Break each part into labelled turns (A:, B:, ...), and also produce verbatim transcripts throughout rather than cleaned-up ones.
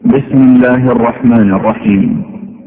A: بسم الله الرحمن الرحيم.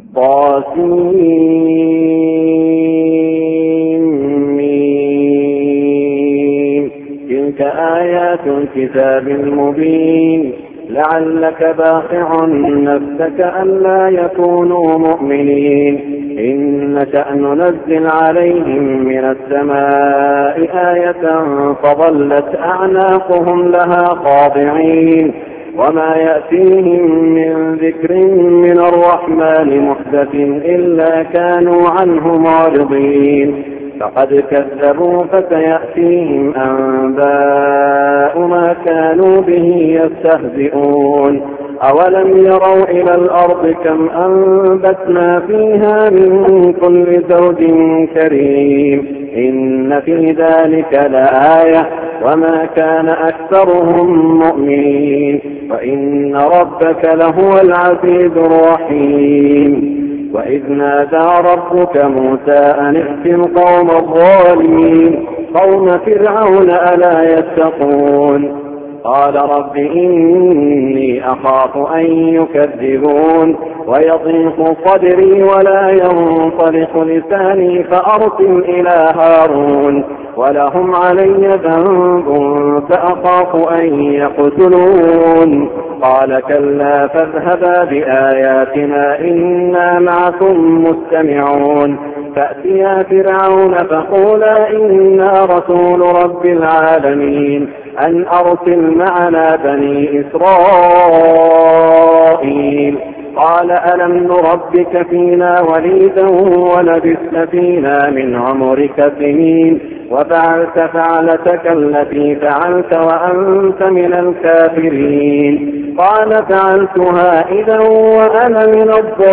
B: طاسمين. تلك آيات الكتاب المبين. لعلك باخع نفسك ألا يكونوا مؤمنين. إن نشأ ننزل عليهم من السماء آية فظلت أعناقهم لها خاضعين. وما يأتيهم من ذكر من الرحمن محدث إلا كانوا عنه معرضين. فقد كذبوا فسيأتيهم أنباء ما كانوا به يستهزئون. أولم يروا إلى الأرض كم أنبتنا فيها من كل زوج كريم. إن في ذلك لآية وما كان أكثرهم مؤمنين. وإن ربك لهو العزيز الرحيم. وإذ نادى ربك موسى أن ائت القوم الظالمين قوم فرعون ألا يتقون. قال رب إني أخاف أن يكذبون ويضيق صدري ولا ينطلق لساني فأرسل إلى هارون ولهم علي ذنب فأخاف أن يقتلون. قال كلا فاذهبا بآياتنا إنا معكم مستمعون. فأتيا فرعون فقولا إنا رسول رب العالمين أن أرسل معنا بني إسرائيل. قال ألم نربك فينا وليدا ولبثت فينا من عمرك سنين وفعلت فعلتك التي فعلت وأنت من الكافرين. قال فعلتها إذا وأنا من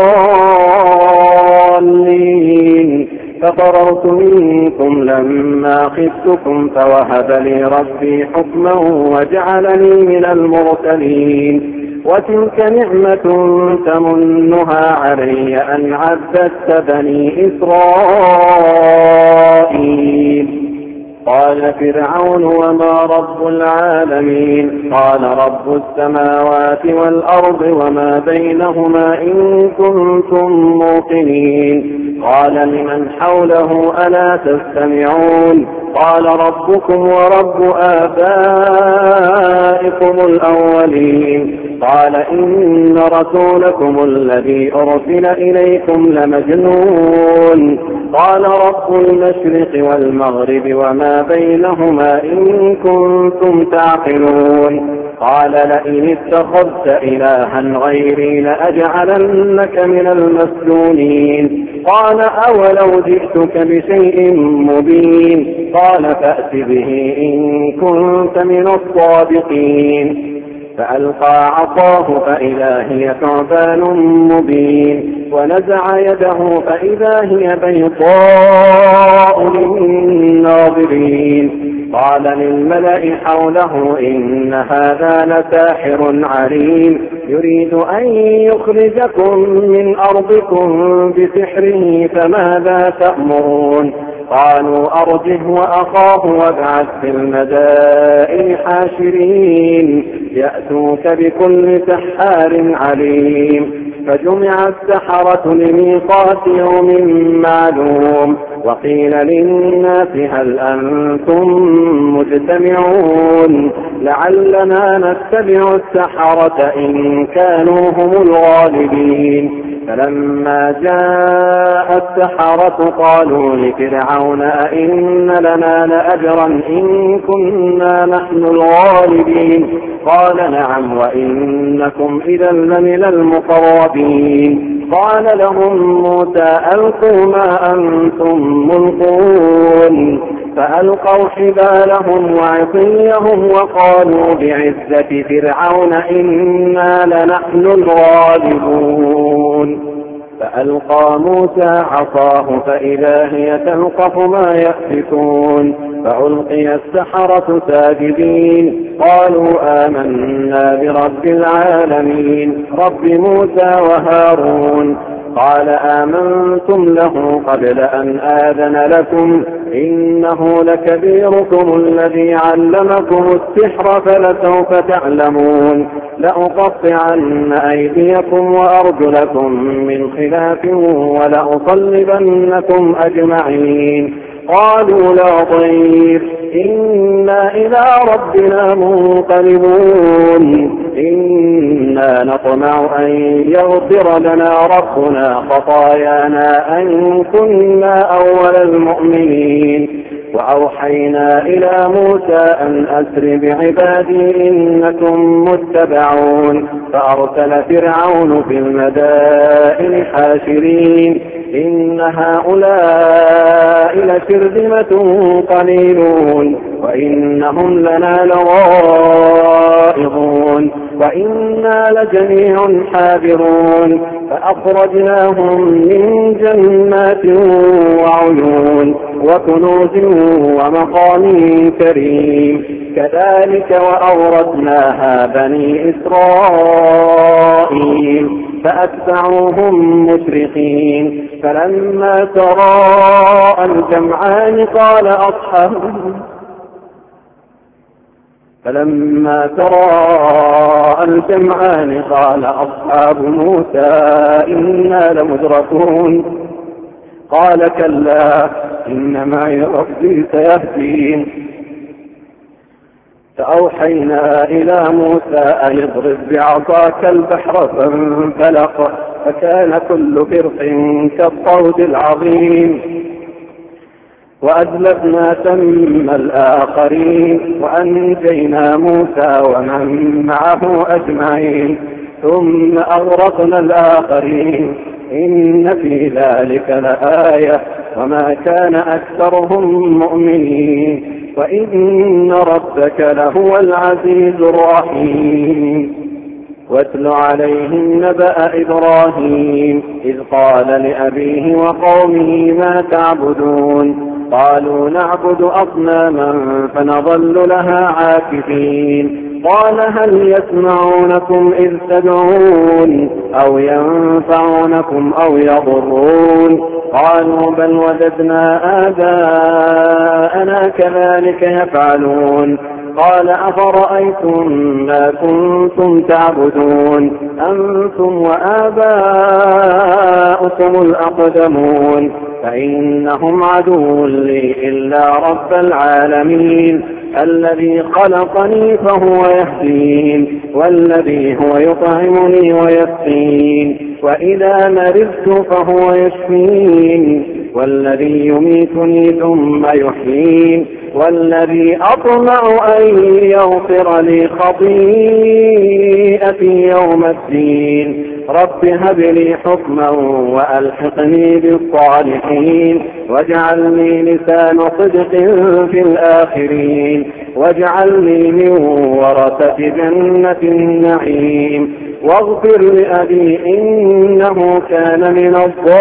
B: الضالين. ففررت منكم لما خفتكم فوهب لي ربي حكما وجعلني من المرسلين. وتلك نعمة تمنها علي أن عبدت بني إسرائيل. قال فرعون وما رب العالمين. قال رب السماوات والأرض وما بينهما إن كنتم موقنين. قال لمن حوله ألا تستمعون. قال ربكم ورب آبائكم الأولين. قال إن رسولكم الذي أرسل إليكم لمجنون. قال رب المشرق والمغرب وما بينهما إن كنتم تعقلون. قال لئن اتخذت إلها غيري لأجعلنك من المسجونين. قال أولو جئتك بشيء مبين. قال فأت به إن كنت من الصادقين. فألقى عصاه فإذا هي ثعبان مبين. ونزع يده فإذا هي بيضاء للناظرين. قال للملأ حوله إن هذا لساحر عليم يريد أن يخرجكم من أرضكم بسحره فماذا تأمرون. قالوا أرجه وأخاه وابعث في المدائن حاشرين يأتوك بكل سحار عليم. فجمع السحرة لميقات يوم معلوم. وقيل للناس هل أنتم مجتمعون لعلنا نتبع السحرة إن كانوا هم الغالبين. فلما جاء السحرة قالوا لفرعون أئن لنا لأجرا إن كنا نحن الغالبين. قال نعم وإنكم إذا لمن المقربين. قال لهم موسى ألقوا ما أنتم ملقون. فألقوا حبالهم وعصيهم وقالوا بعزة فرعون إنا لنحن الغالبون. فألقى موسى عصاه فإذا هي تلقف ما يأفكون. فألقي السحرة ساجدين قالوا آمنا برب العالمين رب موسى وهارون. قال آمنتم له قبل أن آذن لكم إنه لكبيركم الذي علمكم السحر فلسوف تعلمون لأقطعن أيديكم وأرجلكم من خلاف ولأصلبنكم أجمعين. قالوا لا ضير إنا إلى ربنا منقلبون إنا نطمع أن يغفر لنا ربنا خطايانا أن كنا أول المؤمنين. وأوحينا إلى موسى أن أسر بعبادي إنكم متبعون فأرسل فرعون في المدائن حاشرين إن هؤلاء لشرذمة قليلون وإنهم لنا لغائظون وإنا لجميع حاذرون فأخرجناهم من جنات وعيون وكنوز ومقام كريم كذلك وأورثناها بني إسرائيل فأتبعوهم مشرقين فلما تراءى الجمعان قال أصحاب فلما تراءى الجمعان قال أصحاب موسى إنا لمدركون قال كلا إن معي ربي سيهدين. فأوحينا إلى موسى أن اضرب بعصاك البحر فانفلق فكان كل فرق كالطود العظيم وأزلفنا ثم الآخرين وأنجينا موسى ومن معه أجمعين ثم أغرقنا الآخرين إن في ذلك لآية وما كان أكثرهم مؤمنين وإن ربك لهو العزيز الرحيم. واتل عليهم نبأ إبراهيم إذ قال لأبيه وقومه ما تعبدون قالوا نعبد أصناما فنظل لها عاكفين قال هل يسمعونكم إذ تدعون أو ينفعونكم أو يضرون قالوا بل وجدنا آباءنا كذلك يفعلون قال أفرأيتم ما كنتم تعبدون أنتم وآباؤكم الأقدمون فإنهم عدو لي إلا رب العالمين الذي خلقني فهو يهدين والذي هو يطعمني ويسقين وإذا مرضت فهو يشفين والذي يميتني ثم يحيين والذي أطمع أن يغفر لي خطيئتي يوم الدين رب هب لي حكما وألحقني بالصالحين واجعلني لسان صدق في الآخرين واجعلني من ورثة جنة النعيم واغفر لأبي إنه كان من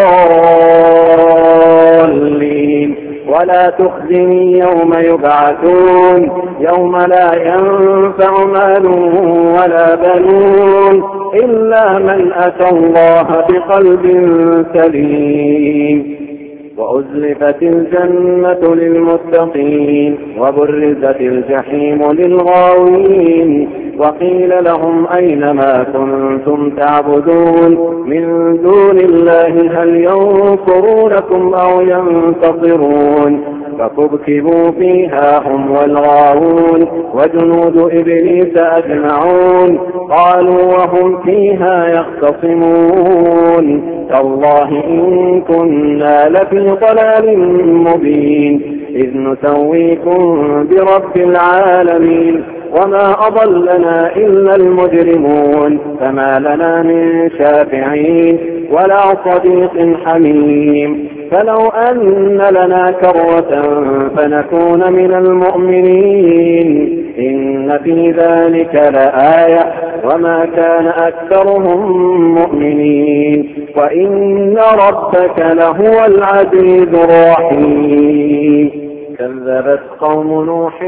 B: الضالين ولا تخزني يوم يبعثون يوم لا ينفع مال ولا بنون إلا من أتى الله بقلب سليم. وأزلفت الجنة للمتقين وبرزت الجحيم للغاوين وقيل لهم أين ما كنتم تعبدون من دون الله هل ينصرونكم أو ينتصرون فكبكبوا فيها هم والغاوون وجنود إبليس أجمعون قالوا وهم فيها يختصمون تالله إن كنا لفي ضلال مبين إذ نسويكم برب العالمين وما أضلنا إلا المجرمون فما لنا من شافعين ولا صديق حميم فلو أن لنا كرة فنكون من المؤمنين إن في ذلك لآية وما كان أكثرهم مؤمنين وإن ربك لهو العزيز الرحيم. كذبت قوم نوح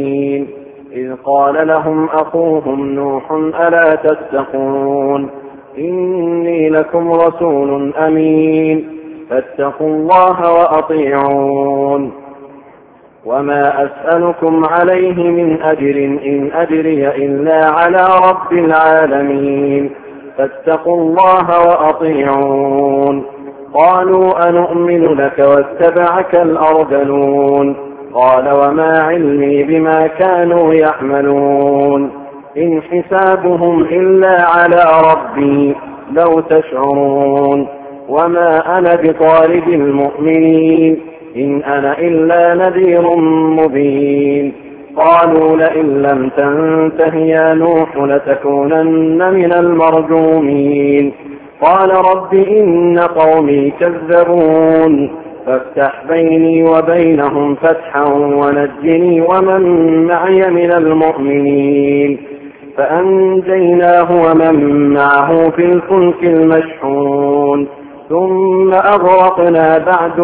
B: المرسلين إذ قال لهم أخوهم نوح ألا تتقون إني لكم رسول أمين فاتقوا الله وأطيعون وما أسألكم عليه من أجر إن أجري إلا على رب العالمين فاتقوا الله وأطيعون قالوا أنؤمن لك واتبعك الأرذلون قال وما علمي بما كانوا يعملون إن حسابهم إلا على ربي لو تشعرون وما أنا بطارد المؤمنين إن أنا إلا نذير مبين قالوا لئن لم تنته يا نوح لتكونن من المرجومين قال رب إن قومي كذبون فافتح بيني وبينهم فتحا ونجني ومن معي من المؤمنين فأنجيناه ومن معه في الفلك المشحون ثم أغرقنا بعد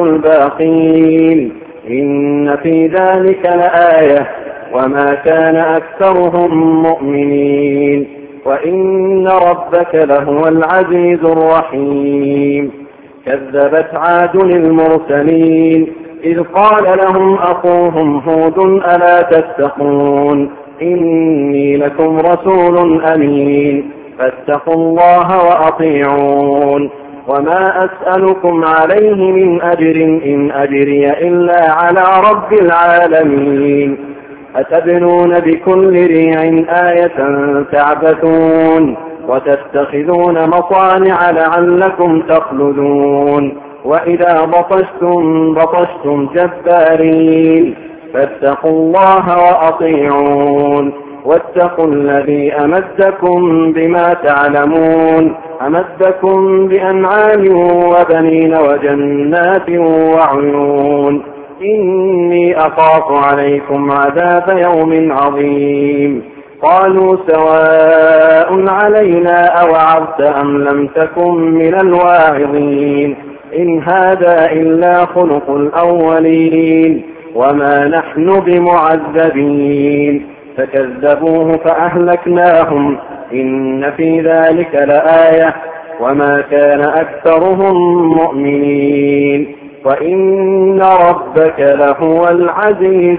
B: الباقين إن في ذلك لآية وما كان أكثرهم مؤمنين وإن ربك لهو العزيز الرحيم كذبت عاد المرسلين إذ قال لهم أخوهم هود ألا تتقون إني لكم رسول أمين فاتقوا الله وأطيعون وما أسألكم عليه من أجر إن أجري إلا على رب العالمين أتبنون بكل ريع آية تعبثون وتتخذون مصانع لعلكم تخلدون وإذا بطشتم بطشتم جبارين فاتقوا الله وأطيعون واتقوا الذي أمدكم بما تعلمون أمدكم بأنعام وبنين وجنات وعيون إني أخاف عليكم عذاب يوم عظيم قالوا سواء علينا أوعظت أم لم تكن من الواعظين إن هذا إلا خلق الأولين وما نحن بمعذبين فكذبوه فأهلكناهم إن في ذلك لآية وما كان أكثرهم مؤمنين وإن ربك لهو العزيز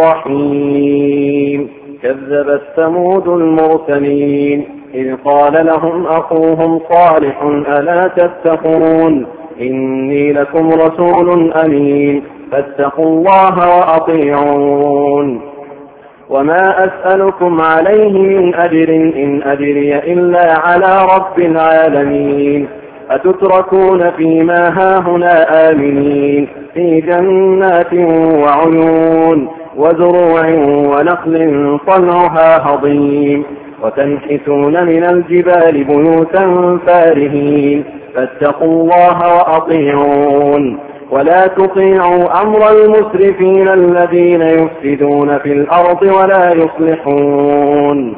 B: الرحيم كذبت ثمود المرسلين إذ قال لهم أخوهم صالح ألا تتقون إني لكم رسول أمين فاتقوا الله وأطيعون وما أسألكم عليه من أجر إن أجري إلا على رب العالمين أتتركون فيما هاهنا آمنين في جنات وعيون وزروع ونخل طلعها هضيم وتنحتون من الجبال بيوتا فارهين فاتقوا الله وأطيعون ولا تطيعوا أمر المسرفين الذين يفسدون في الأرض ولا يصلحون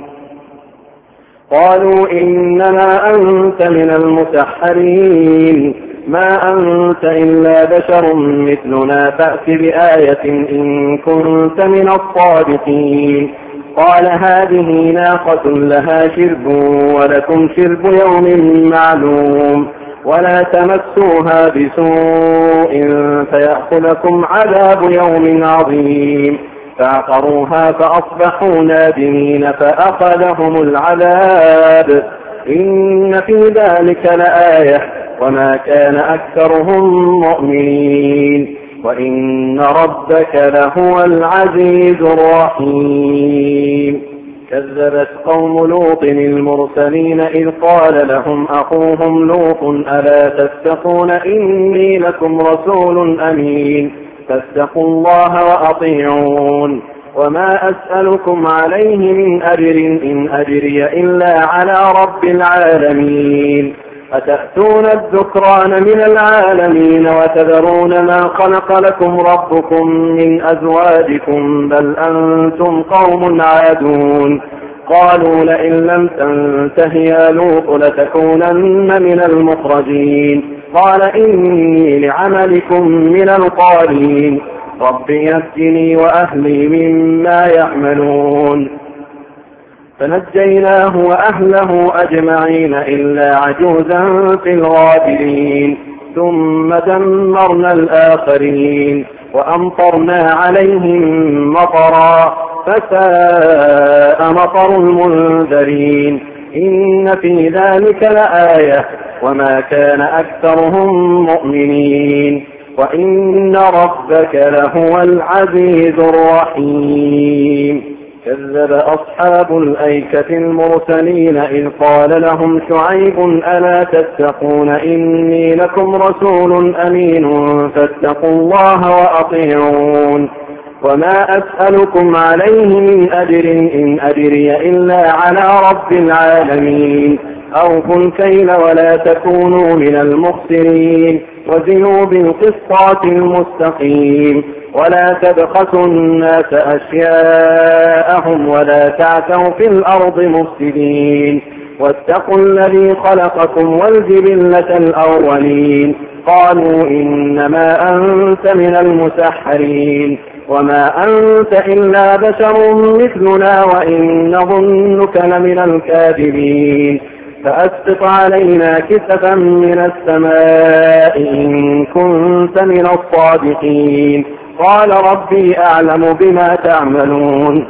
B: قالوا إنما أنت من المسحرين ما أنت إلا بشر مثلنا فأت بآية إن كنت من الصادقين قال هذه ناقة لها شرب ولكم شرب يوم معلوم ولا تمسوها بسوء فيأخذكم عذاب يوم عظيم فعقروها فأصبحوا نادمين فأخذهم العذاب إن في ذلك لآية وما كان أكثرهم مؤمنين وإن ربك لهو العزيز الرحيم كذبت قوم لوط المرسلين إذ قال لهم أخوهم لوط ألا تتقون إني لكم رسول أمين فاتقوا الله وأطيعون وما أسألكم عليه من أجر إن أجري إلا على رب العالمين أتأتون الذكران من العالمين وتذرون ما خلق لكم ربكم من أزواجكم بل أنتم قوم عادون قالوا لئن لم تنته يا لوط لتكونن من المخرجين قال إني لعملكم من القالين رب نجني وأهلي مما يعملون فنجيناه وأهله أجمعين إلا عجوزا في الغابرين ثم دمرنا الآخرين وأمطرنا عليهم مطرا فساء مطر المنذرين إن في ذلك لآية وما كان أكثرهم مؤمنين وإن ربك لهو العزيز الرحيم. كذب أصحاب الأيكة المرسلين إذ قال لهم شعيب ألا تتقون إني لكم رسول أمين فاتقوا الله وأطيعون وما أسألكم عليه من أجر إن أجري إلا على رب العالمين أوفوا الكيل ولا تكونوا من المخسرين وزنوا بالقسطاس المستقيم ولا تبخسوا الناس أشياءهم ولا تعثوا في الأرض مفسدين واتقوا الذي خلقكم والجبلة الأولين قالوا إنما أنت من المسحرين وما أنت إلا بشر مثلنا وإن نظنك لمن الكاذبين فأسقط علينا كسفا من السماء إن كنت من الصادقين قال ربي أعلم بما تعملون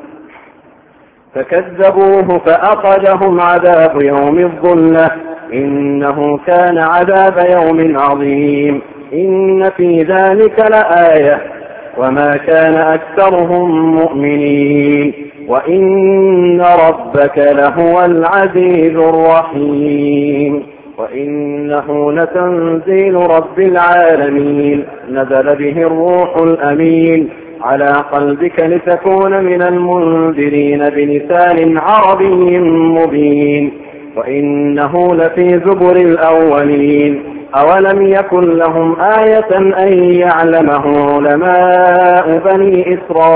B: فكذبوه فأخذهم عذاب يوم الظلة إنه كان عذاب يوم عظيم إن في ذلك لآية وما كان أكثرهم مؤمنين وإن ربك لهو العزيز الرحيم. وإنه لتنزيل رب العالمين نزل به الروح الأمين على قلبك لتكون من المنذرين بلسان عربي مبين وإنه لفي زبر الأولين أولم يكن لهم آية أن يعلمه علماء بني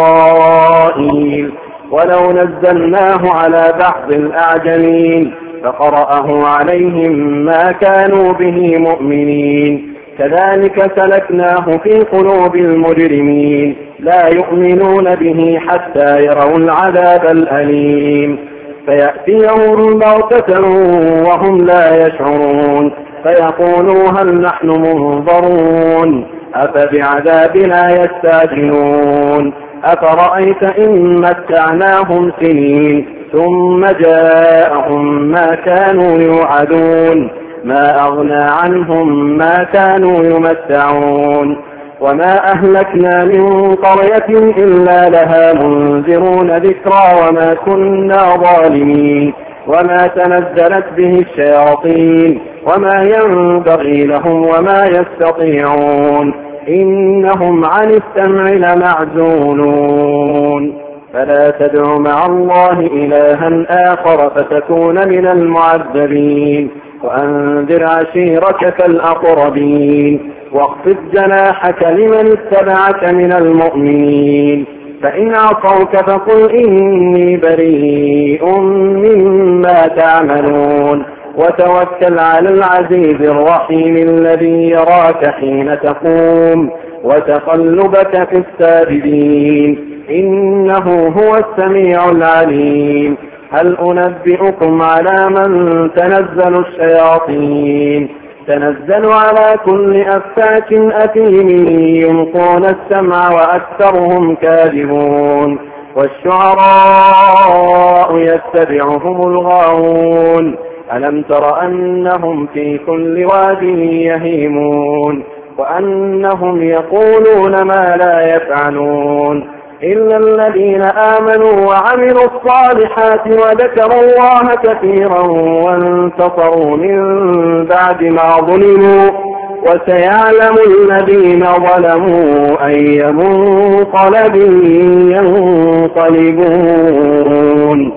B: إسرائيل ولو نزلناه على بعض الأعجمين فقرأه عليهم ما كانوا به مؤمنين كذلك سلكناه في قلوب المجرمين لا يؤمنون به حتى يروا العذاب الأليم فيأتيهم بغتة وهم لا يشعرون فيقولوا هل نحن منظرون أفبعذابنا يستعجلون أفرأيت إن متعناهم سنين ثم جاءهم ما كانوا يوعدون ما أغنى عنهم ما كانوا يمتعون وما أهلكنا من قرية إلا لها منذرون ذكرى وما كنا ظالمين وما تنزلت به الشياطين وما ينبغي لهم وما يستطيعون إنهم عن السمع لمعزولون فلا تدع مع الله إلها آخر فتكون من المعذبين وأنذر عشيرتك الأقربين واخفض جناحك لمن اتبعك من المؤمنين فإن عصوك فقل إني بريء مما تعملون وتوكل على العزيز الرحيم الذي يراك حين تقوم وتقلبك في الساجدين إنه هو السميع العليم هل أنبئكم على من تنزل الشياطين تنزل على كل أفاك أثيم يلقون السمع وأكثرهم كاذبون والشعراء يتبعهم الغاوون ألم تر أنهم في كل واد يهيمون وأنهم يقولون ما لا يفعلون إلا الذين آمنوا وعملوا الصالحات وذكروا الله كثيرا وانتصروا من بعد ما ظلموا وسيعلم الذين ظلموا أي منقلب ينقلبون.